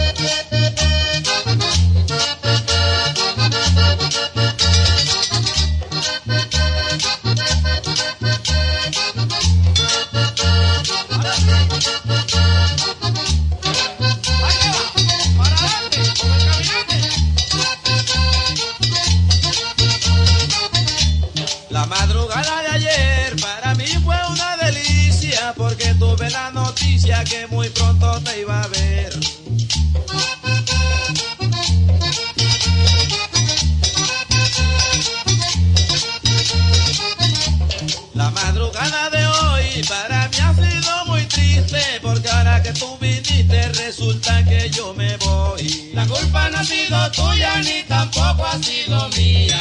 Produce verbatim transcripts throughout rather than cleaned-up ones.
La madrugada de ayer para mí fue una delicia, porque tuve la noticia que muy pronto te iba a ver. La madrugada de hoy para mí ha sido muy triste, porque ahora que tú viniste resulta que yo me voy. La culpa no ha sido tuya ni tampoco ha sido mía.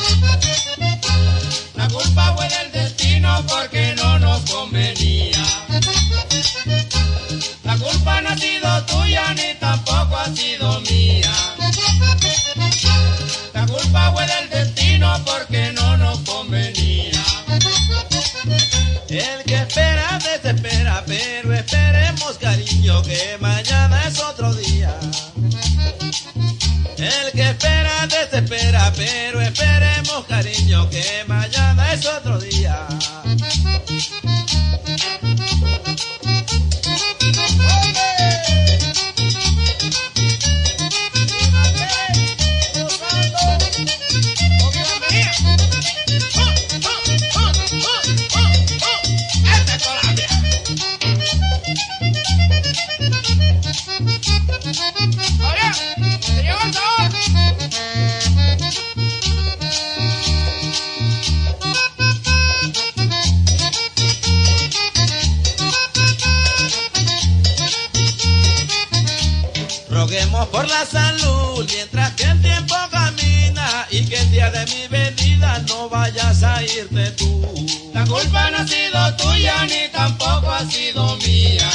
La culpa fue del destino porque no nos convenía. La culpa no ha sido tuya ni tampoco ha sido mía. La culpa fue del destino porque no nos convenía. El que espera desespera, pero esperemos, cariño, que mañana es otro día. El que espera desespera, pero esperemos, cariño, que mañana es otro día. Roguemos por la salud mientras que el tiempo camina, y que el día de mi venida no vayas a irte tú. La culpa no ha sido tuya ni tampoco ha sido mía.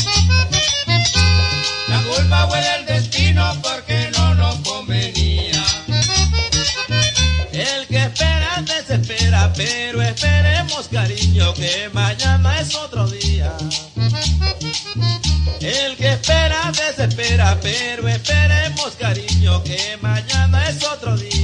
La culpa fue del destino porque no nos convenía. El que espera desespera, pero esperemos, cariño, que mañana es otro día. El que espera desespera, pero esperemos, cariño, que mañana es otro día.